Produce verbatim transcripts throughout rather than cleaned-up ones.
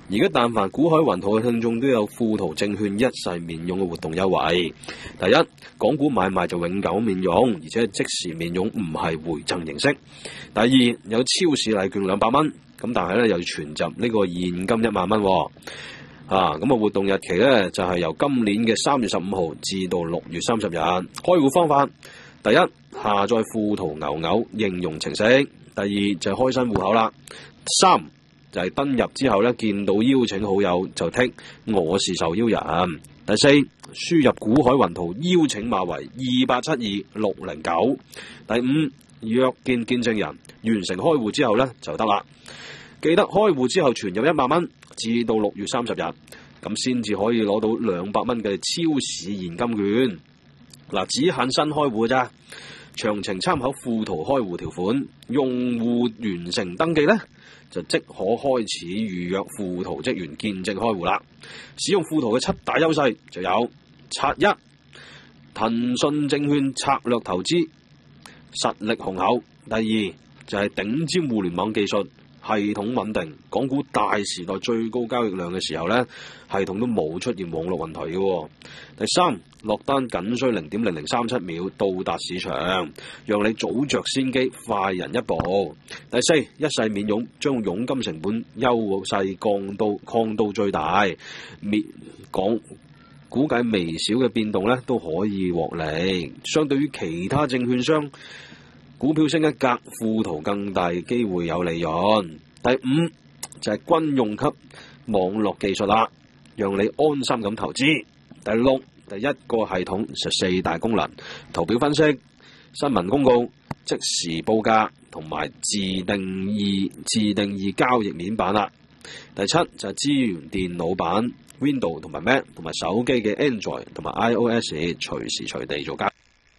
而家但凡股海雲圖嘅聽眾都有富途證券一世免佣嘅活動優惠。第一，港股買賣就永久免佣，而且係即時免佣，唔係回贈形式。第二，有超市禮券兩百蚊，咁但係咧又要存入呢個現金一萬蚊。啊，咁啊活動日期咧就係、是、由今年嘅三月十五號至到六月三十日。開戶方法，第一，下載富途牛牛應用程式；第二就係開新戶口啦；三就係登入之後咧，見到邀請好友就剔我是受邀人；第四，輸入股海雲圖邀請碼為二八七二六零九；第五，約見見證人，完成開戶之後咧就得啦。記得開戶之後存入一萬蚊，至到六月三十日，咁先至可以攞到兩百蚊嘅超市現金券。嗱，只限新開戶咋，詳情參考富途開戶條款。用戶完成登記咧，就即可開始預約富途職員見證開戶啦。使用富途嘅七大優勢就有：拆一，騰訊證券策略投資，實力雄厚；第二就係頂尖互聯網技術，系統穩定。港股大時代最高交易量嘅時候咧，系統都冇出現網絡問題嘅。第三，落單僅需零點零零三七秒到達市場，讓你早着先機，快人一步。第四，一世免佣，將佣金成本優勢降到降到最大，免講估計微小嘅變動咧都可以獲利。相對於其他證券商，股票升一格，富途更大機會有利潤。第五就係軍用級網絡技術啦，讓你安心咁投資。第六，第一個系統十四大功能，圖表分析、新聞公告、即時報價同埋自定義自定義交易面板啦。第七就係支援電腦版 Windows 同埋 Mac 同埋手機嘅 Android 同埋 iOS 隨時隨地做交易。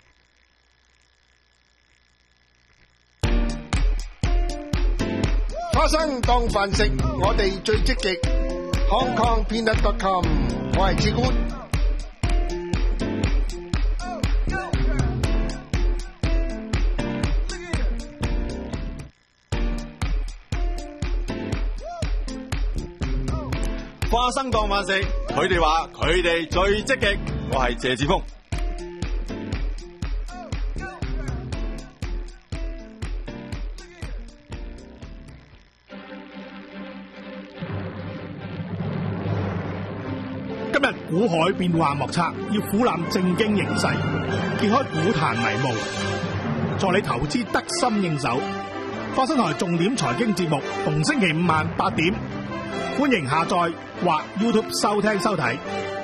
花生當飯食，我哋最積極。Hong Kong Peanut dot com， 我係志官。 花生當飯食，佢哋話佢哋最積極。我係謝志峰。 今日股海變幻莫測，要俯瞰正經形勢，揭開股壇迷霧，助你投資得心應手。花生台重點財經節目，逢星期五晚八點，歡迎下載或 YouTube 收聽收睇。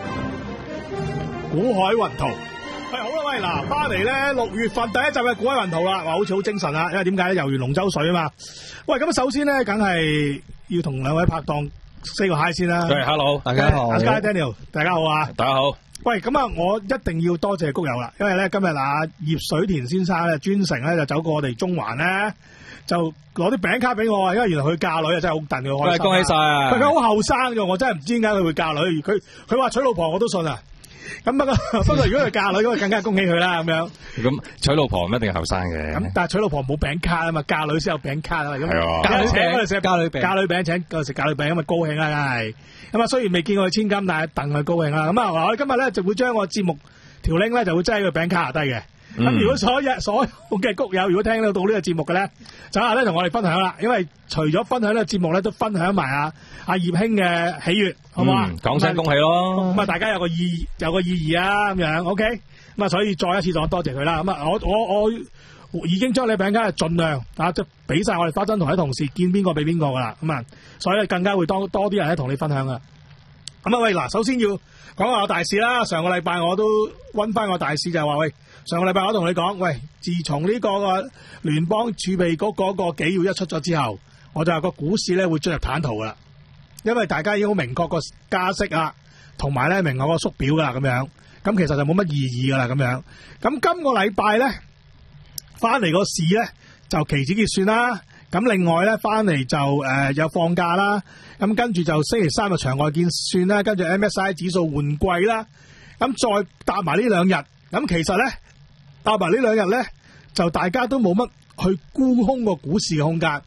股海雲圖，喂，好啦，喂，嗱，翻嚟咧六月份第一集嘅股海雲圖啦，話好似好精神啦，因為點解咧？遊完龍舟水啊嘛。喂，咁首先咧，梗係要同兩位拍檔say個 hi 先啦。 喂 ，hello， 大家好。 阿 Sky Daniel， 大家好啊。 大家好。 喂，咁啊，我一定要多謝谷友啦，因為咧今日啊葉水田先生咧專程咧就走過我哋中環咧，就攞啲餅卡俾我啊，因為原來佢嫁女啊，真係好戥佢開心。 喂，恭喜晒啊！ 佢佢好後生嘅，我真係唔知點解佢會嫁女。佢佢話娶老婆我都信啊。咁不過不過如果佢嫁女咁，更加恭喜佢啦咁樣。 咁娶老婆唔一定係後生嘅。 咁但係娶老婆冇餅卡啊嘛，嫁女先有餅卡啊。咁嫁女請我哋食嫁女餅， 嫁女餅請我哋食嫁女餅咁啊高興啦，梗係。咁啊雖然未見過佢千金，但係戥佢高興啦。咁啊我哋今日咧就會將個節目條 link 咧就會擠喺個餅卡下低嘅。咁、嗯、如果所有所有嘅谷友如果聽到到呢個節目嘅咧，就下咧同我哋分享啦。因為除咗分享呢個節目咧，都分享埋阿阿葉兄嘅喜悅，好唔好啊？ 講、嗯、聲恭喜咯！ 咁啊，大家有個意有個意義啊，咁樣 OK。咁啊，所以再一次再多謝佢啦。咁啊，我我我已經將你餅卡盡量啊，即係俾晒我哋花生同啲同事見邊個俾邊個噶啦。咁啊，所以更加會多多啲人咧同你分享噶。咁啊，喂嗱，首先要講下我大事啦。上個禮拜我都溫翻個大事，就係話喂。上個禮拜我同你講，喂，自從呢個個聯邦儲備局嗰個紀要一出咗之後，我就話個股市咧會進入坦途噶啦，因為大家已經好明確個加息啊，同埋咧明確個縮表噶啦咁樣，咁其實就冇乜意義噶啦咁樣。咁今個禮拜咧翻嚟個市咧就期指結算啦，咁另外咧翻嚟就誒、呃、有放假啦，咁跟住就星期三嘅場外結算啦，跟住 M S I 指數換季啦，咁再搭埋呢兩日，咁其實咧。搭埋呢兩日咧，就大家都冇乜去沽空個股市嘅空間，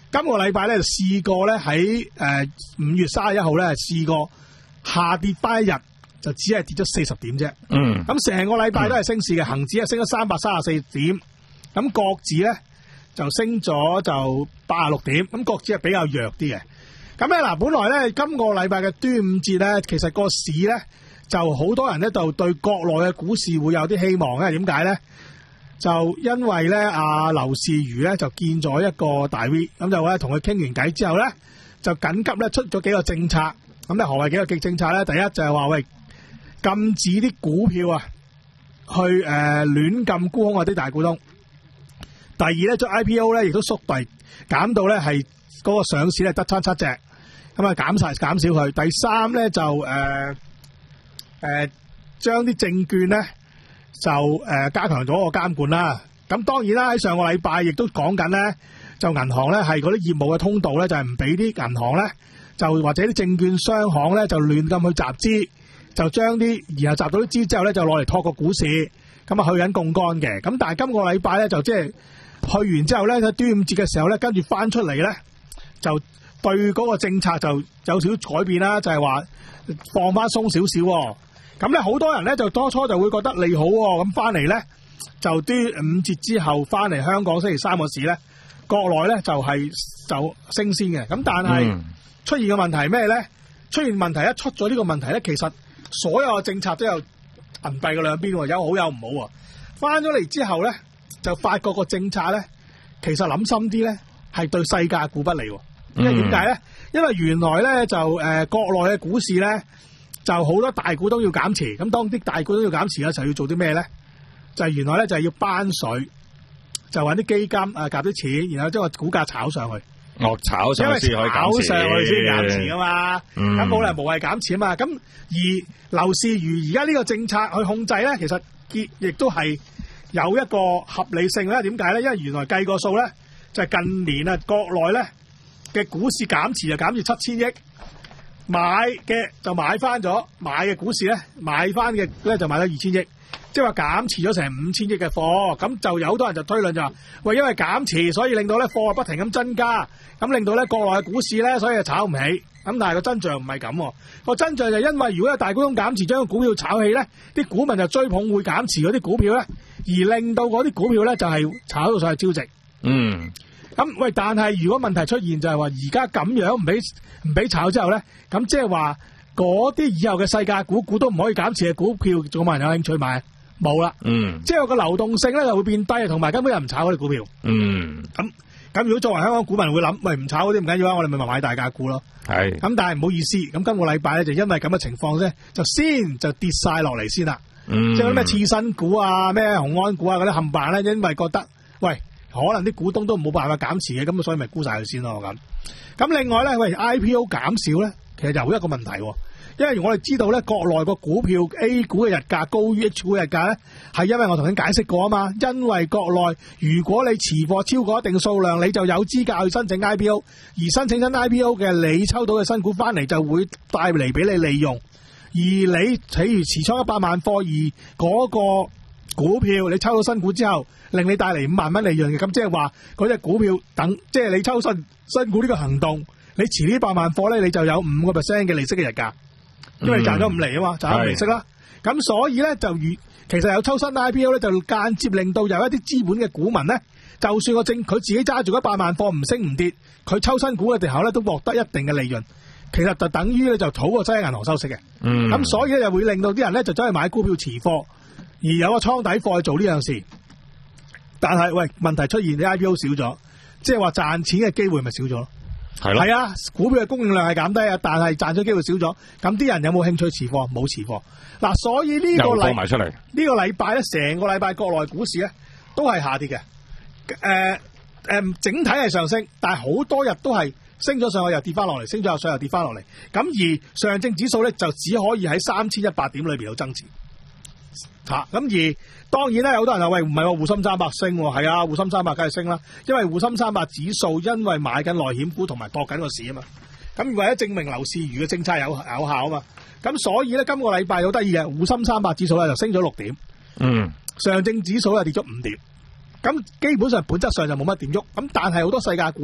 今個禮拜咧就試過咧喺誒五月三十一號咧試過下跌翻一日，就只係跌咗四十點啫。 嗯， 咁成個禮拜都係升市嘅，恒指係升咗三百三十四點，咁國指咧就升咗就八十六點，咁國指係比較弱啲嘅。咁咧嗱，本來咧今個禮拜嘅端午節咧，其實個市咧就好多人咧就對國內嘅股市會有啲希望，因為點解咧？就因為咧，阿劉士余咧就見咗一個大 V， 咁就咧同佢傾完偈之後咧，就緊急咧出咗幾個政策。咁咧何謂幾個極政策咧？第一就係話喂，禁止啲股票啊，去誒亂撳沽空嗰啲大股東。第二咧，將 I P O 咧亦都縮幣，減到咧係嗰個上市咧得七七隻，咁啊減晒減少佢。第三咧就誒誒將啲證券咧。就誒、呃、加強咗個監管啦，咁當然啦，喺上個禮拜亦都講緊咧，就銀行咧係嗰啲業務嘅通道咧，就係唔俾啲銀行咧，就或者啲證券商行咧就亂咁去集資，就將啲然後集到啲資之後咧就攞嚟托個股市，咁啊去緊槓桿嘅。咁但係今個禮拜咧就即係去完之後咧喺端午節嘅時候咧，跟住翻出嚟咧就對嗰個政策就有少少改變啦，就係、是、話放翻鬆少少喎。咁咧，好多人咧就當初就會覺得利好喎，咁翻嚟咧就端午節之後翻嚟香港星期三個市咧，國內咧就係、是、就升先嘅。咁但係出現嘅問題係咩咧？出現問題一出咗呢個問題咧，其實所有嘅政策都有銀幣嘅兩邊喎，有好有唔好喎。翻咗嚟之後咧，就發覺個政策咧，其實諗深啲咧係對世界股不利喎。因為點解咧？因為原來咧就誒、呃、國內嘅股市咧。就好多大股東要減持，咁當啲大股東要減持嘅時候要做啲咩咧？就係、是、原來咧就係要班水，就揾啲基金啊夾啲錢，然後將個股價炒上去。 哦，炒上去先可以減持， 炒上去先減持噶嘛。咁冇理由無謂減持啊嘛。咁而劉士余而家呢個政策去控制咧，其實亦都係有一個合理性咧。點解咧？因為原來計個數咧，就係、是、近年啊國內咧嘅股市減持就減至七千億。買嘅就買翻咗，買嘅股市咧買翻嘅咧就買咗二千億，即係話減持咗成五千億嘅貨，咁就有好多人就推論就話，喂，因為減持所以令到咧貨不停咁增加，咁令到咧國內嘅股市咧所以就炒唔起，咁但係個真相唔係咁，個真相就因為如果有大股東減持將個股票炒起咧，啲股民就追捧會減持嗰啲股票咧，而令到嗰啲股票咧就係炒到上去超值。嗯。咁喂，但係如果問題出現就係話，而家咁樣唔俾唔俾炒之後咧，咁即係話嗰啲以後嘅世界股股都唔可以減持嘅股票，仲有冇人有興趣買？冇啦。嗯。即係個流動性咧就會變低，同埋根本又唔炒嗰啲股票。嗯。咁咁如果作為香港股民會諗，喂，唔炒嗰啲唔緊要啊，我哋咪買大價股咯。係。咁但係唔好意思，咁今個禮拜咧就因為咁嘅情況咧，就先就跌晒落嚟先啦。嗯。即係嗰啲咩次新股啊、咩雄安股啊嗰啲冚唪唥咧，因為覺得喂。可能啲股東都冇辦法減持嘅，咁所以咪沽晒佢先咯咁。咁另外咧，喂 I P O 減少咧，其實又有一個問題喎，因為我哋知道咧，國內個股票 A 股嘅日價高於 H 股嘅日價咧，係因為我頭先解釋過啊嘛。因為國內如果你持貨超過一定數量，你就有資格去申請 I P O， 而申請新 I P O 嘅你抽到嘅新股翻嚟就會帶嚟俾你利用。而你譬如持倉一百萬貨，而嗰個股票你抽到新股之後，令你帶嚟五萬蚊利潤嘅，咁即係話嗰隻股票等，即係你抽新新股呢個行動，你持呢百萬貨咧，你就有五個 percent 嘅利息嘅日價，因為你賺咗五厘啊嘛，賺咗利息啦。咁所以咧就如其實有抽新 I P O 咧，就間接令到有一啲資本嘅股民咧，就算個正佢自己揸住一百萬貨唔升唔跌，佢抽新股嘅時候咧都獲得一定嘅利潤。其實就等於咧就好過擠喺銀行收息嘅。咁、嗯、所以咧就會令到啲人咧就走去買股票持貨，而有個倉底貨去做呢樣事。但係喂，問題出現，啲 I P O 少咗，即係話賺錢嘅機會咪少咗咯？係咯，係啊，股票嘅供應量係減低啊，但係賺咗機會少咗，咁啲人有冇興趣持貨？冇持貨。嗱、啊，所以呢個禮埋出嚟，呢個禮拜咧，成個禮拜國內股市咧都係下跌嘅。誒、呃、誒、呃，整體係上升，但係好多日都係升咗上去又跌翻落嚟，升咗上去又跌翻落嚟。咁而上證指數咧就只可以喺三千一百點裏邊有增持。吓、啊，咁而當然咧，有好多人話喂，唔係話滬深三百升，係啊，滬深三百梗係升啦，因為滬深三百指數因為買緊內險股同埋搏緊個市啊嘛，咁為咗證明劉士余嘅政策有有效啊嘛，咁所以咧今個禮拜好得意嘅，滬深三百指數咧就升咗六點，嗯，上證指數又跌咗五點，咁基本上本質上就冇乜點喐，咁但係好多世界股咧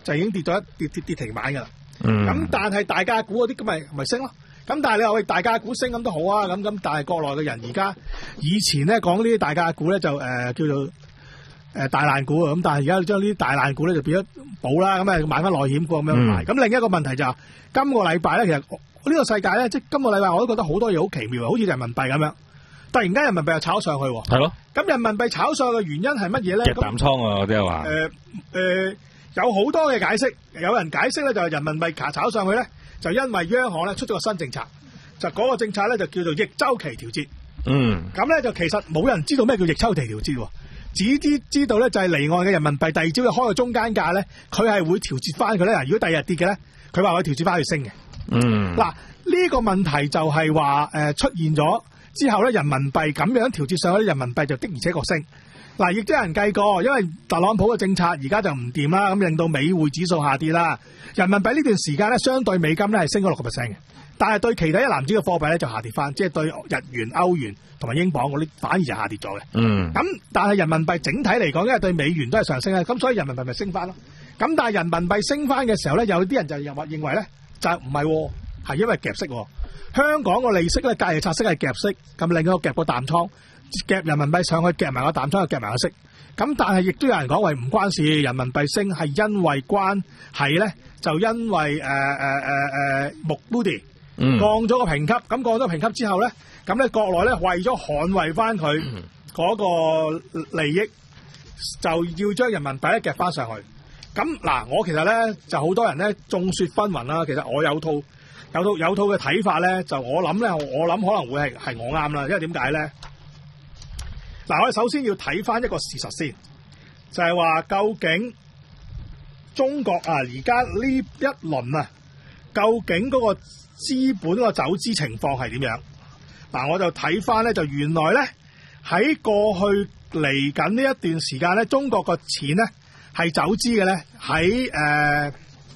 就已經跌咗一跌跌跌停板㗎啦。 嗯。 咁但係大價股嗰啲咁咪咪升咯。咁但係你話喂大價股升咁都好啊，咁咁但係國內嘅人而家以前咧講呢啲大價股咧就誒、呃、叫做誒、呃、大爛股啊，咁但係而家將呢啲大爛股咧就變咗寶啦，咁啊買翻內險股咁樣買。咁、嗯、另一個問題就係、是、今個禮拜咧，其實呢個世界咧，即係今個禮拜我都覺得好多嘢好奇妙，好似人民幣咁樣，突然間人民幣又炒上去喎。係咯。咁人民幣炒上去嘅原因係乜嘢咧？ 夾淡倉啊，嗰啲係話。誒誒，有好多嘅解釋，有人解釋咧就係人民幣卡炒上去咧。就因為央行咧出咗個新政策，就嗰個政策咧就叫做逆周期調節。嗯，咁咧就其實冇人知道咩叫逆周期調節，只知知道咧就係離岸嘅人民幣第二朝要開個中間價咧，佢係會調節翻佢咧。如果第二日跌嘅咧，佢話會調節翻去升嘅。嗯，嗱呢、呢個問題就係話誒出現咗之後咧，人民幣咁樣調節上去，人民幣就的而且確升。嗱，亦都有人計過，因為特朗普嘅政策而家就唔掂啦，咁令到美匯指數下跌啦。人民幣呢段時間咧，相對美金咧係升咗六個 percent 嘅，但係對其他一籃子嘅貨幣咧就下跌翻，即係對日元、歐元同埋英鎊嗰啲反而就下跌咗嘅。嗯。咁但係人民幣整體嚟講，因為對美元都係上升咧，咁所以人民幣咪升翻咯。咁但係人民幣升翻嘅時候咧，有啲人就認認為咧就唔係，係因為夾息。香港個利息咧，隔夜拆息係夾息，咁另一個夾個淡倉。夾人民幣上去，夾埋個淡倉，又夾埋個息。咁但係亦都有人講話唔關事，人民幣升係因為關係咧，就因為誒誒誒誒穆迪降咗個評級，咁降咗評級之後咧，咁咧國內咧為咗捍衛翻佢嗰個利益，就要將人民幣咧夾翻上去。咁嗱，我其實咧就好多人咧眾說紛紜啦。其實我有套有套有套嘅睇法咧，就我諗咧，我諗可能會係係我啱啦，因為點解咧？嗱，我哋首先要睇翻一個事實先，就係話究竟中國啊，而家呢一輪啊，究竟嗰個資本個走資情況係點樣？嗱，我就睇翻咧，就原來咧喺過去嚟緊呢一段時間咧，中國個錢咧係走資嘅咧，喺誒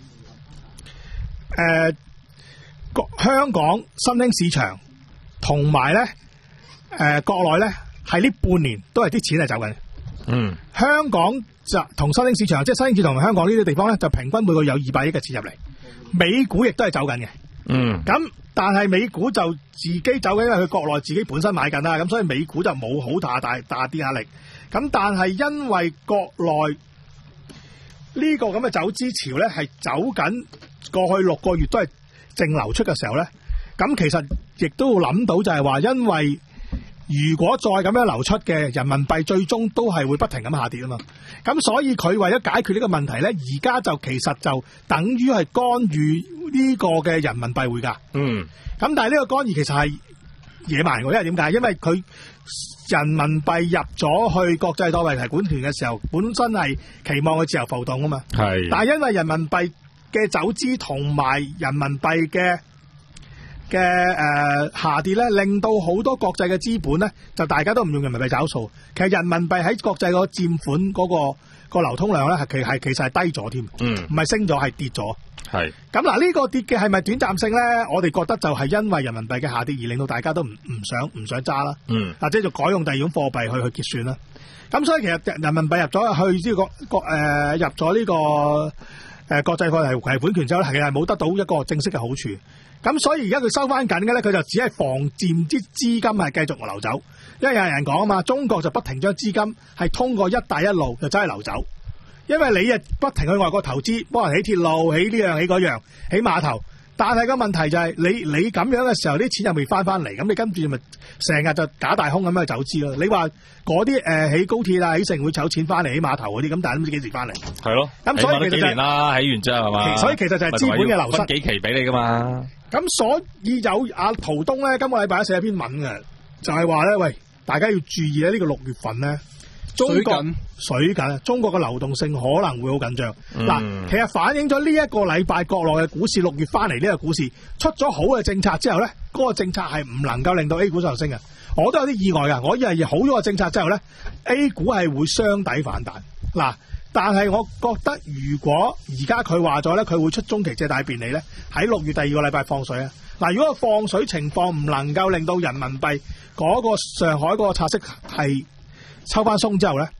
誒香港新興市場同埋咧誒國內咧。係呢半年都係啲錢係走緊。嗯，香港就同新興市場，即係新興市場同香港呢啲地方咧，就平均每個有二百億嘅錢入嚟。美股亦都係走緊嘅。嗯，咁但係美股就自己走緊，因為佢國內自己本身買緊啦，咁所以美股就冇好大大大啲壓力。咁但係因為國內呢個咁嘅走資潮咧，係走緊過去六個月都係淨流出嘅時候咧，咁其實亦都會諗到就係話，因為如果再咁樣流出嘅人民幣，最終都係會不停咁下跌啊嘛。咁所以佢為咗解決呢個問題咧，而家就其實就等於係干預呢個嘅人民幣匯價。嗯。咁但係呢個干預其實係野蠻嘅，因為點解？因為佢人民幣入咗去國際貨幣提款權嘅時候，本身係期望佢自由浮動啊嘛。係。但係因為人民幣嘅走資同埋人民幣嘅嘅誒、呃、下跌咧，令到好多國際嘅資本咧，就大家都唔用人民幣找數。其實人民幣喺國際個佔款嗰、嗰個、個流通量咧，係其係其實係低咗添，嗯，唔係升咗，係跌咗。係咁嗱，呢個跌嘅係咪短暫性咧？我哋覺得就係因為人民幣嘅下跌而令到大家都唔唔想唔想揸啦，嗯，或者就改用第二種貨幣去去結算啦。咁所以其實人民幣入咗去呢個國誒入咗呢、呢個誒、呃、國際貨幣提款權之後咧，其實係冇得到一個正式嘅好處。咁所以而家佢收翻緊嘅咧，佢就只係防佔啲資金係繼續流走，因為有人講啊嘛，中國就不停將資金係通過一帶一路就走去流走，因為你啊不停去外國投資，幫人起鐵路、起呢樣起嗰樣、起碼頭，但係個問題就係、是、你你咁樣嘅時候，啲錢又未翻翻嚟，咁你跟住咪成日就假大空咁樣去走資咯。你話嗰啲誒起高鐵啊、起城會籌錢翻嚟起碼頭嗰啲，咁但係都唔知幾時翻嚟。係咯，咁所以其實、就是、幾年啦，起完之後係嘛？所以其實就係資本嘅流失。分幾期俾你噶嘛？咁所以有阿陶東咧，今個禮拜寫一篇文嘅，就係話咧，喂，大家要注意咧，呢個六月份咧，中國水緊，中國嘅流動性可能會好緊張。嗱、嗯，其實反映咗呢一個禮拜國內嘅股市六月翻嚟呢個股市出咗好嘅政策之後咧，嗰、那個政策係唔能夠令到 A 股上升嘅。我都有啲意外噶，我以為好咗個政策之後咧 ，A 股係會雙底反彈。嗱。但係我覺得，如果而家佢話咗咧，佢會出中期借貸便利咧，喺六月第二個禮拜放水啊！嗱，如果個放水情況唔能夠令到人民幣嗰個上海嗰個拆息係抽翻鬆之後咧，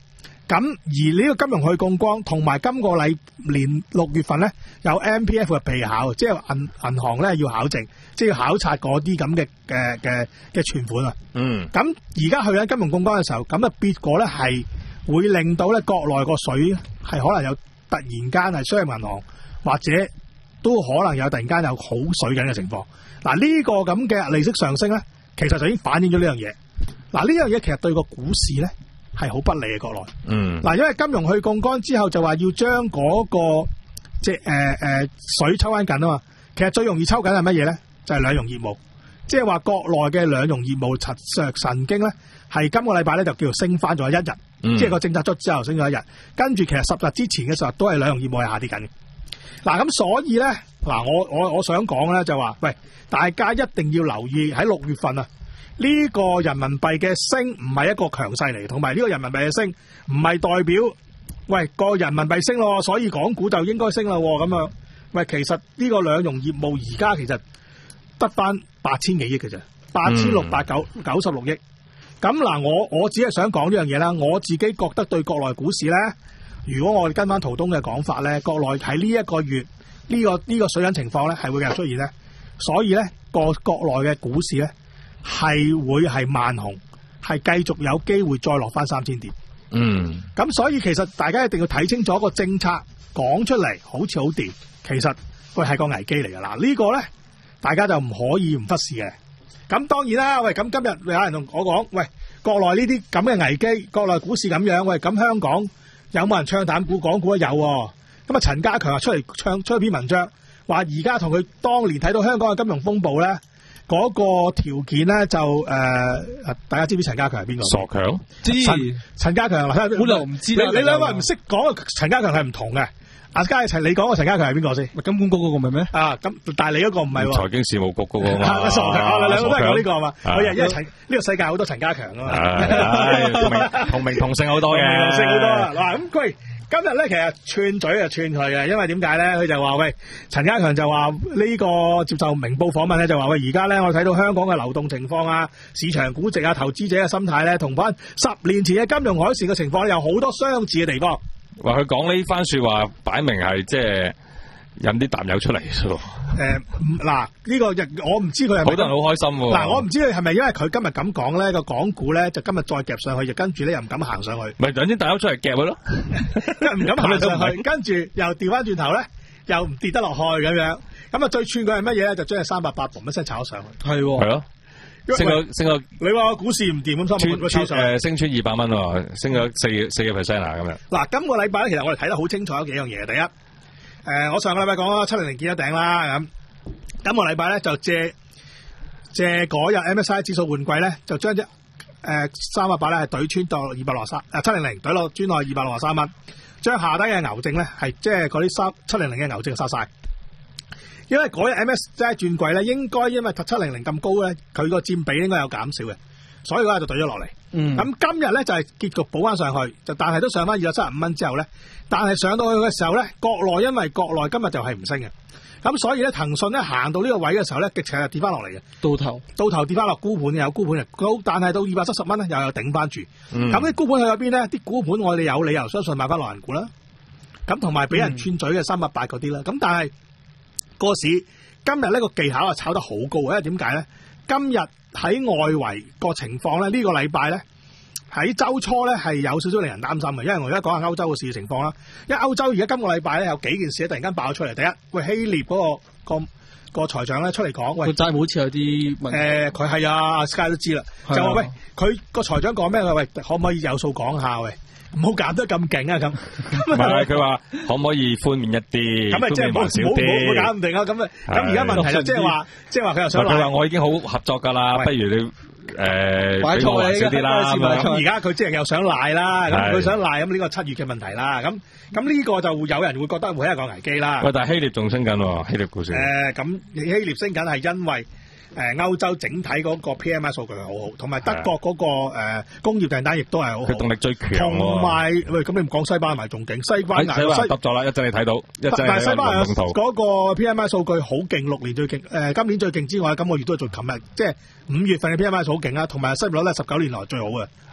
咁而呢個金融去槓桿同埋今個禮年六月份咧有 M P F 嘅備考，即係銀銀行咧要考證，即係要考察嗰啲咁嘅嘅嘅嘅存款啊。 嗯。 咁而家去緊金融槓桿嘅時候，咁啊結果咧係會令到咧國內個水係可能有突然間係商業銀行或者都可能有突然間有好水緊嘅情況。嗱、這、呢個咁嘅利息上升咧，其實就已經反映咗呢樣嘢。嗱呢樣嘢其實對個股市咧係好不利嘅國內。 嗯。 嗱，因為金融去槓桿之後就話要將嗰、那個即係誒誒水抽翻緊啊嘛。其實最容易抽緊係乜嘢咧？就係、是、兩融業務，即係話國內嘅兩融業務曾曾經咧係今個禮拜咧就叫做升翻咗一日， 嗯、 即係個政策出之後升咗一日，跟住其實十日之前嘅時候都係兩融業務係下跌緊嘅。嗱咁所以咧，嗱我我我想講咧就話，喂，大家一定要留意喺六月份啊。呢個人民幣嘅升唔係一個強勢嚟，同埋呢個人民幣嘅升唔係代表，喂個人民幣升咯，所以港股就應該升啦咁樣。喂，其實呢個兩融業務而家其實得翻八千幾億嘅啫，八千六百九九十六億。咁嗱，我我只係想講呢樣嘢啦。我自己覺得對國內股市咧，如果我哋跟翻陶東嘅講法咧，國內喺呢一個月呢、這個呢、這個水緊情況咧係會繼續出現咧，所以咧個國內嘅股市咧。係會係慢熊，係繼續有機會再落翻三千點。 嗯， 咁所以其實大家一定要睇清楚個政策講出嚟，好似好掂，其實佢係個危機嚟噶啦。這個、呢個咧，大家就唔可以唔忽視嘅。咁當然啦，喂，咁今日有人同我講，喂，國內呢啲咁嘅危機，國內股市咁樣，喂，咁香港有冇人唱淡股？港股都有、哦。咁啊，陳家強啊出嚟唱出一篇文章，話而家同佢當年睇到香港嘅金融風暴咧。嗰個條件咧就誒、呃，大家知唔知陳家強係邊個？ 傻強知陳家強，本來唔知你你兩個唔識講陳家強係唔同嘅。阿嘉齊，你講個陳家強係邊個先？ 金管局嗰個咪咩？ 啊，咁但係你嗰個唔係喎。 財經事務局嗰個嘛。 傻強，我哋兩個都係講呢個嘛。 啊、 我因為陳呢、呢個世界好多陳家強啊嘛。 啊、同名同名同姓好多嘅。 同名同姓好多啊！嗱咁佢。今日咧，其實串嘴就串佢嘅，因為點解咧？佢就話喂，陳家強就話呢個接受明報訪問咧，就話喂，而家咧我睇到香港嘅流動情況啊、市場估值啊、投資者嘅心態咧，同翻十年前嘅金融海嘯嘅情況有好多相似嘅地方。 話佢講呢番說話，擺明係即係引啲淡友出嚟咯。 誒，嗱，呢個我唔知佢係咪好多人好開心喎。 嗱，我唔知佢係咪因為佢今日咁講咧，個港股咧就今日再夾上去，就跟住咧又唔敢行上去。 咪引啲淡友出嚟夾佢咯， 唔敢行上去，跟住又調翻轉頭咧，又唔跌得落去咁樣。咁啊，最串佢係乜嘢咧？就將佢三百八嘣一聲炒上去。 係係咯，升咗升咗。 你話股市唔掂咁，三百穿穿誒升穿二百蚊喎，升咗四四個 percent 啊咁樣。 嗱，今個禮拜咧，其實我哋睇得好清楚有幾樣嘢。第一。誒、呃，我上個禮拜講啦，七零零見一頂啦，咁今個禮拜咧就借借嗰日 M S C I 指數換季咧，就將隻誒三百八咧係懟穿到二百六十三，誒七零零懟落轉落二百六十三蚊，將下低嘅牛證咧係即係嗰啲三七零零嘅牛證殺晒。因為嗰日 M S C I 轉季咧，應該因為七零零咁高咧，佢個佔比應該有減少嘅，所以嗰日就懟咗落嚟。 嗯， 咁今日咧就係、是、結局補翻上去，就但係都上翻二百七十五蚊之後咧，但係上到去嘅時候咧，國內因為國內今日就係唔升嘅，咁所以咧騰訊咧行到呢個位嘅時候咧，極斜就跌翻落嚟嘅， 到頭到頭跌翻落沽盤有沽盤嘅，高但係到二百七十蚊咧又有頂翻住，咁啲、 嗯、 沽盤去咗邊咧？啲沽盤我哋有理由相信買翻內銀股啦，咁同埋俾人串嘴嘅三百八嗰啲啦，咁、嗯、但係個市今日呢個技巧啊炒得好高，因為點解咧？今日喺外圍個情況咧，呢、呢個禮拜咧喺週初咧係有少少令人擔心嘅，因為我而家講下歐洲嘅市嘅情況啦。因為歐洲而家今個禮拜咧有幾件事突然間爆出嚟，第一，喂希臘嗰、嗰個個個財長咧出嚟講，喂個債務好似有啲問題。 誒佢係啊 Sky 都知啦，就話喂佢個財長講咩？佢喂可唔可以有數講下喂？唔好減得咁勁啊！咁唔係佢話可唔可以寬免一啲？ 咁咪即係唔好少唔好啲， 搞唔定啊！咁啊咁而家問題就即係話，即係話佢又想佢話我已經好合作㗎啦，不如你誒俾我還少啲啦。 咁而家佢即係又想賴啦，咁佢想賴咁呢個七月嘅問題啦。咁咁呢個就有人會覺得會係一個危機啦。 喂，但係希臘仲升緊喎，希臘股市。 誒咁希臘升緊係因為。誒歐洲整體嗰個 P M I 數據係好好，同埋德國嗰、那個誒、呃、工業訂單亦都係好好。 佢動力最強喎。同埋喂，咁你唔講西班牙咪仲勁？西班牙西班牙揼咗啦，一陣你睇到，一陣但係西班牙嗰嗰個 P M I 數據好勁，六年最勁，誒、呃、今年最勁之外，今個月都係最琴日，即係五月份嘅 P M I 數好勁啊，同埋失業率咧十九年來最好嘅。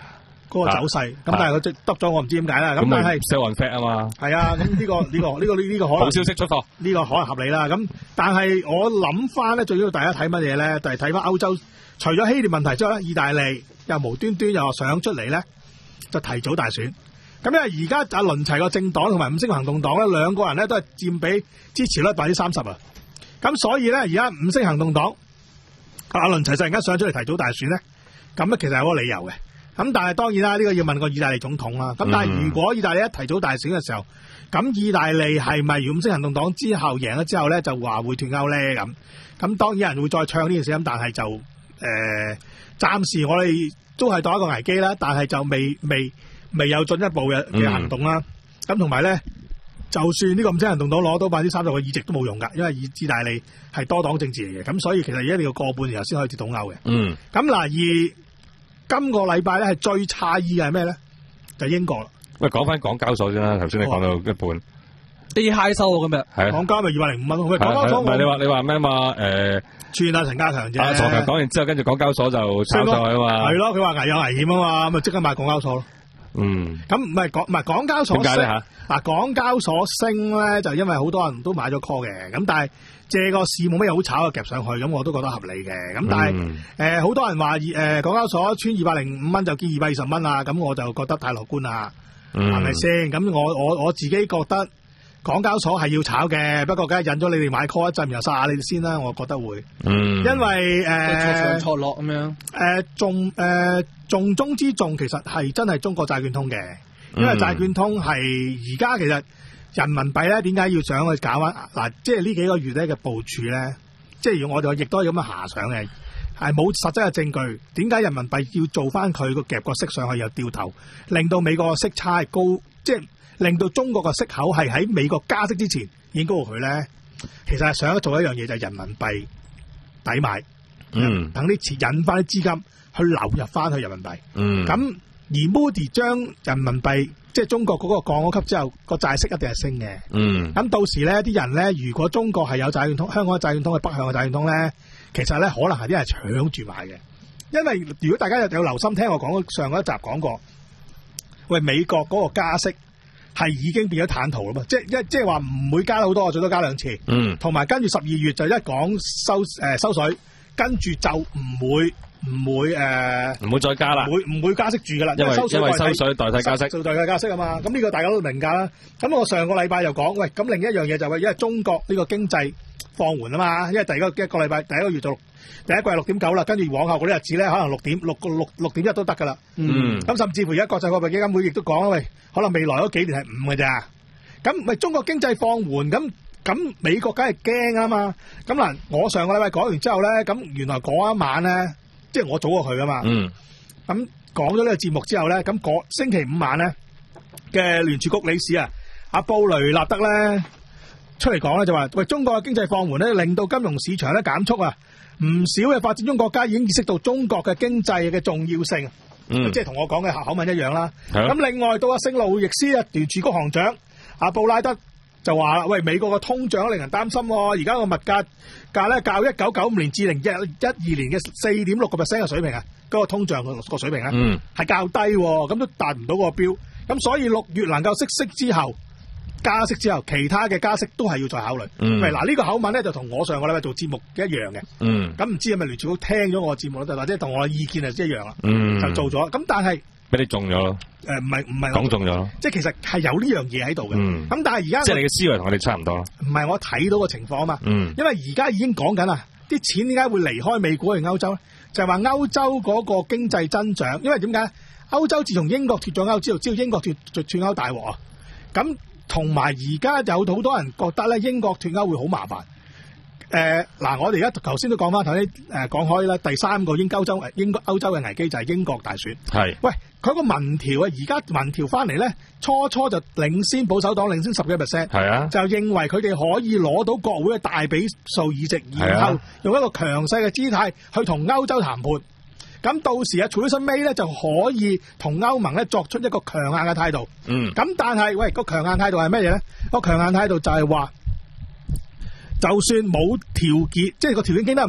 嗰個走勢，咁但係佢即得咗，我唔知點解啦。咁但係 sell on fact 啊嘛， 係啊，咁呢個呢個呢個呢個可能好消息出貨， 呢個可能合理啦。咁但係我諗翻咧，最主要大家睇乜嘢咧？就係睇翻歐洲，除咗希臘問題之外咧，意大利又無端端又想出嚟咧，就提早大選。咁因為而家阿倫齊個政黨同埋五星行動黨咧，兩個人咧都係佔比支持率百分之三十啊。咁所以咧，而家五星行動黨阿倫齊突然間想出嚟提早大選咧，咁咧其實有個理由嘅。咁但係當然啦，呢、這個要問個意大利總統啦。咁但係如果意大利一提早大選嘅時候，咁意大利係咪五星行動黨之後贏咗之後咧，就話會脫歐咧？咁咁當然有人會再唱呢件事，咁但係就誒、呃、暫時我哋都係當一個危機啦。但係就未未未有進一步嘅嘅行動啦。咁同埋咧，就算呢個五星行動黨攞到百分之三十嘅議席都冇用㗎，因為意大利係多黨政治嚟嘅。咁所以其實一定要過半年後先可以脫到歐嘅。嗯。咁嗱而。今個禮拜咧係最詫異嘅係咩咧？就係、英國啦。 喂，講翻港交所先啦，頭先你講到一半， 低 high 收喎今日。 係港交咪二百零五蚊。喂，港交所唔係你話你話咩嘛？誒、呃， 串阿陳家強啫。 阿陳強講完之後，跟住港交所就炒上去啊嘛。 係咯，佢話危有危險啊嘛，咁咪即刻買港交所咯。嗯。咁唔係港唔係港交所升。點解咧嚇？嗱，港交所升咧，就因為好多人都買咗 call 嘅，咁但係借個市冇乜嘢好炒嘅夾上去，咁我都覺得合理嘅。咁但係誒好多人話誒、呃、港交所穿二百零五蚊就見二百二十蚊啊，咁我就覺得太樂觀啦，係咪先？咁我我我自己覺得港交所係要炒嘅，不過梗係引咗你哋買 call 一陣，然後殺下你哋先啦，我覺得會。嗯。因為誒錯上錯落咁樣。誒重誒重中之重其實係真係中國債券通嘅。因為債券通係而家其實人民幣咧，點解要想去搞啊？嗱，即係呢幾個月咧嘅部署咧，即係我哋亦都有咁嘅遐想嘅，係冇實質嘅證據。點解人民幣要做翻佢個夾個息上去又掉頭，令到美國嘅息差係高，即係令到中國嘅息口係喺美國加息之前已經高過佢咧？其實係想做一樣嘢就係人民幣抵買，嗯，等啲錢引翻啲資金去流入翻去人民幣，嗯，咁。而 Moody 將人民幣即係中國嗰個降咗級之後，個債息一定係升嘅。嗯。咁到時咧，啲人咧，如果中國係有債券通，香港嘅債券通係北向嘅債券通咧，其實咧可能係啲人搶住買嘅。因為如果大家有有留心聽我講上嗰一集講過，喂，美國嗰個加息係已經變咗坦途啦嘛，即係一即係話唔會加好多，最多加兩次。嗯。同埋跟住十二月就一講收誒、呃、收水，跟住就唔會。唔會誒，唔、呃、 會再加啦， 唔會唔會加息住噶啦， 因為收水因為收水代替加息， 就代替加息啊嘛。咁呢個大家都明㗎啦。咁我上個禮拜又講，喂，咁另一樣嘢就係因為中國呢個經濟放緩啊嘛，因為第一個一個禮拜第一個月就六第一季係六點九啦，跟住往後嗰啲日子咧，可能六點六個六六點一都得㗎啦。嗯，咁甚至乎而家國際貨幣基金會亦都講，喂，可能未來嗰幾年係五㗎咋。咁喂，中國經濟放緩咁。咁美國梗係驚啊嘛。咁嗱，我上個禮拜講完之後咧，咁原來嗰一晚咧。即係我早過佢噶嘛，咁、嗯、講咗呢個節目之後咧，咁星期五晚咧嘅聯儲局理事啊，阿布雷納德咧出嚟講咧就話，喂，中國嘅經濟放緩咧，令到金融市場咧減速啊，唔少嘅發展中國家已經意識到中國嘅經濟嘅重要性，嗯、即係同我講嘅口吻一樣啦。咁、嗯、另外到阿聖路易斯啊，聯儲局行長阿布拉德就話啦，喂，美國嘅通脹令人擔心，而家個物價價咧較一九九五年至零一一二年嘅四點六個 percent 嘅水平啊，嗰、那個通脹個水平啊，係、嗯、較低，咁都達唔到個標，咁所以六月能夠息息之後加息之後，其他嘅加息都係要再考慮。嗯，嗱呢、這個口吻咧就同我上個禮拜做節目一樣嘅。嗯，咁唔知係咪聯儲局聽咗我嘅節目咧，或者同我嘅意見係一樣啦。嗯，就做咗，咁但係。 俾你中咗咯？誒、呃，唔係唔係講中咗咯？即係其實係有呢樣嘢喺度嘅。嗯。咁但係而家即係你嘅思維同我哋差唔多咯。唔係我睇到個情況啊嘛。嗯。因為而家已經講緊啦，啲錢點解會離開美股去歐洲咧？就係話歐洲嗰個經濟增長，因為點解？歐洲自從英國脫咗歐之後，知道英國脫脫脫歐大鑊啊。咁同埋而家有好多人覺得咧，英國脫歐會好麻煩。誒、呃、嗱，我哋而家頭先都講翻頭先誒講開啦，第三個英歐洲英歐洲嘅危機就係英國大選。係，喂，佢個民調啊，而家民調翻嚟咧，初初就領先保守黨領先十幾 percent。係啊，就認為佢哋可以攞到國會嘅大比數議席，然後用一個強勢嘅姿態去同歐洲談判。咁到時啊，Theresa May咧就可以同歐盟咧作出一個強硬嘅態度。嗯。咁但係喂，個強硬態度係咩嘢咧？個強硬態度就係話，就算冇條件，即係個條件經得唔好，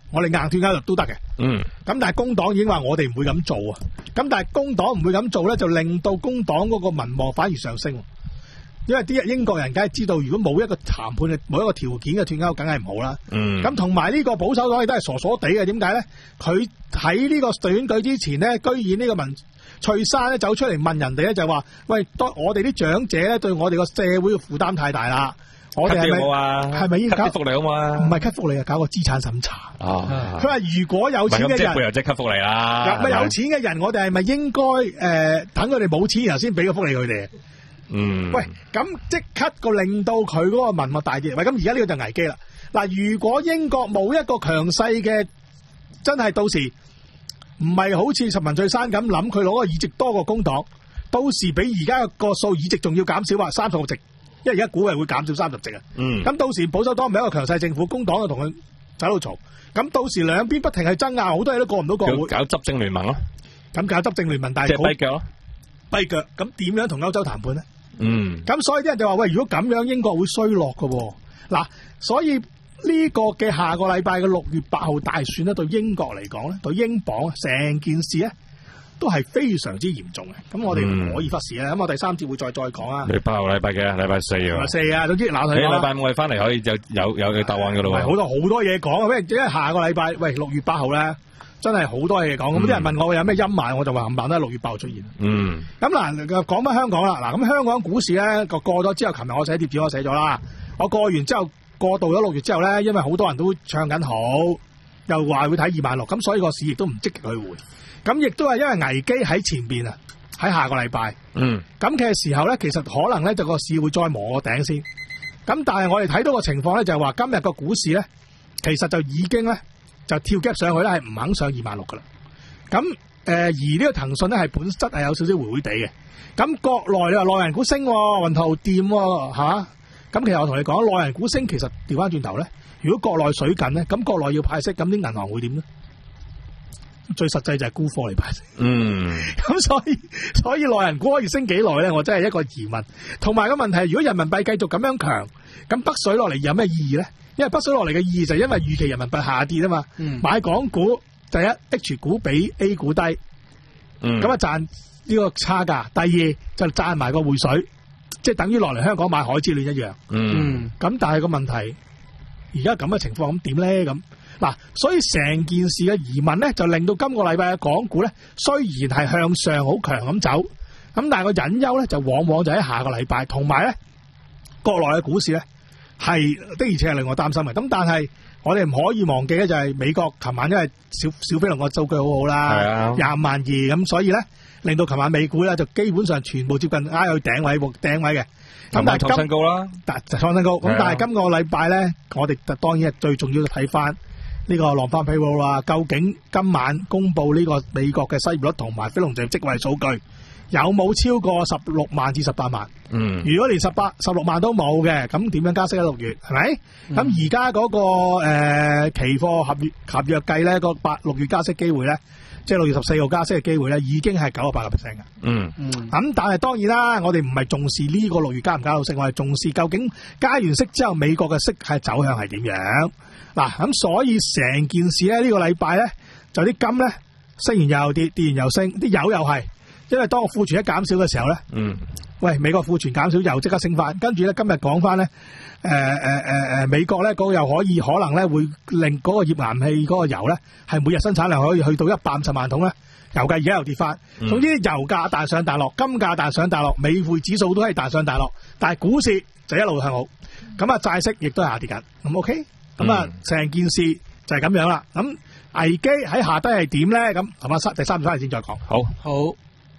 我哋硬脱歐都得嘅。 嗯， 咁但係工黨已經話我哋唔會咁做啊。咁但係工黨唔會咁做咧，就令到工黨嗰個民望反而上升。因為啲英國人梗係知道，如果冇一個談判嘅冇一個條件嘅脱歐，梗係唔好啦。 嗯， 咁同埋呢個保守黨亦都係傻傻地嘅。點解咧？佢喺呢個選舉之前咧，居然呢個文翠珊咧走出嚟問人哋咧，就話：喂，當我哋啲長者咧對我哋個社會嘅負擔太大啦。我哋係咪係咪應該搞福利好嘛？ 唔係 cut 福利啊，搞個資產審查。 啊！ 佢話如果有錢嘅人， 佢又即係 cut 福利啦。 咪有錢嘅人，我哋係咪應該誒等佢哋冇錢，然後先俾個福利佢哋？ 嗯。喂， 咁即刻個令到佢嗰個民望大跌。喂，咁而家呢個就危機啦。嗱，如果英國冇一個強勢嘅，真係到時唔係好似文翠珊咁諗，佢攞個議席多過工黨，到時比而家個數議席仲要減少啊，三十個席。因為而家估係會減少三十席啊， 嗯， 咁到時保守黨唔係一個強勢政府，工黨就同佢走到嘈，咁到時兩邊不停係爭拗，好多嘢都過唔到國會， 搞執政聯盟咯， 咁搞執政聯盟，但係即係跛腳咯， 跛腳，咁點樣同歐洲談判呢？ 嗯， 咁所以啲人就話喂，如果咁樣英國會衰落噶，嗱，所以呢個嘅下個禮拜嘅六月八號大選咧，對英國嚟講咧，對英鎊成件事咧，都係非常之嚴重嘅，咁我哋唔可以忽視啦。咁、嗯、我第三節會再再講啊。 你八號禮拜幾啊？禮拜四啊。禮拜四啊，總之嗱， 你禮拜五我哋翻嚟可以就有有嘅答案噶咯喎。 好多好多嘢講啊！因為因為下個禮拜喂六月八號咧，真係好多嘢講。咁、嗯、啲人問我有咩陰霾，我就話冚唪唥都係六月八號出現。 嗯。咁嗱，講翻香港啦。嗱，咁香港股市咧個過咗之後，琴日我寫貼紙我寫咗啦。我過完之後過到咗六月之後咧，因為好多人都唱緊好，又話會睇二萬六，咁所以個市亦都唔積極去回。咁亦都係因為危機喺前邊啊，喺下個禮拜。嗯。咁嘅時候咧，其實可能咧就個市會再磨個頂先。咁但係我哋睇到個情況咧，就係話今日個股市咧，其實就已經咧就跳 gap 上去咧，係唔肯上二萬六噶啦。咁誒、呃，而呢個騰訊咧係本質係有少少回回地嘅。咁國內你話內人股升，雲圖掂喎嚇。咁其實我同你講，內人股升其實調翻轉頭咧，如果國內水緊咧，咁國內要派息，咁啲銀行會點咧？最實際就係沽貨嚟派息。嗯，咁所以所以內人股可以升幾耐咧？我真係一個疑問。同埋個問題，如果人民幣繼續咁樣強，咁北水落嚟有咩意義咧？因為北水落嚟嘅意義就係因為預期人民幣下跌啊嘛。嗯，買港股第一 H 股比 A 股低，嗯，咁啊賺呢個差價。第二就賺埋個匯水，即係等於落嚟香港買海之戀一樣。嗯，咁但係個問題，而家咁嘅情況咁點咧？咁嗱，所以成件事嘅疑問咧，就令到今個禮拜嘅港股咧，雖然係向上好強咁走，咁但係個隱憂咧，就往往就喺下個禮拜，同埋咧，國內嘅股市咧係的而且係令我擔心嘅。咁但係我哋唔可以忘記咧，就係美國琴晚因為小小飛龍個數據好好啦，廿五萬二咁，所以咧令到琴晚美股咧就基本上全部接近挨去頂位，頂位嘅。咁但係創新高啦，但就創新高。咁但係今個禮拜咧，我哋當然係最重要睇翻呢個 non-farm payroll 啦。究竟今晚公布呢個美國嘅失業率同埋非農就業職位數據有冇超過十六萬至十八萬？嗯，如果連十八、十六萬都冇嘅，咁點樣加息喺六月？係咪？咁而家嗰個誒、呃、期貨合約合約計咧，個八六月加息機會咧，即係六月十四號加息嘅機會咧，已經係九十八個 percent 嘅。嗯嗯。咁但係當然啦，我哋唔係重視呢個六月加唔加到息，我係重視究竟加完息之後美國嘅息係走向係點樣。嗱，咁所以成件事咧，呢、呢個禮拜咧就啲金咧升完又跌，跌完又升，啲油又係，因為當個庫存一減少嘅時候咧，嗯，喂，美國庫存減少又即刻升翻，跟住咧今日講翻咧，誒誒誒誒，美國咧嗰個又可以可能咧會令嗰個頁岩氣嗰個油咧係每日生產量可以去到一百五十萬桶咧，油價而家又跌翻，嗯、總之油價彈上彈落，金價彈上彈落，美匯指數都係彈上彈落，但係股市就一路向好，咁啊債息亦都係下跌緊，咁 OK。咁啊，成、嗯、件事就係咁樣啦。咁危機喺下低係點咧？咁係嘛？第三段翻嚟先再講。好，好。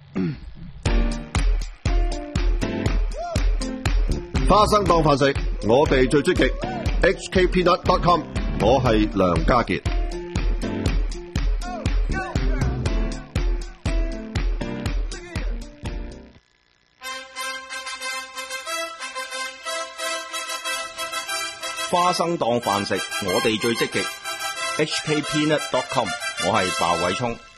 花生當飯食，我哋最積極。H K Peanut dot com， 我係梁家傑。 花生當飯食，我哋最積極。H K Peanut dot com， 我係鮑偉聰。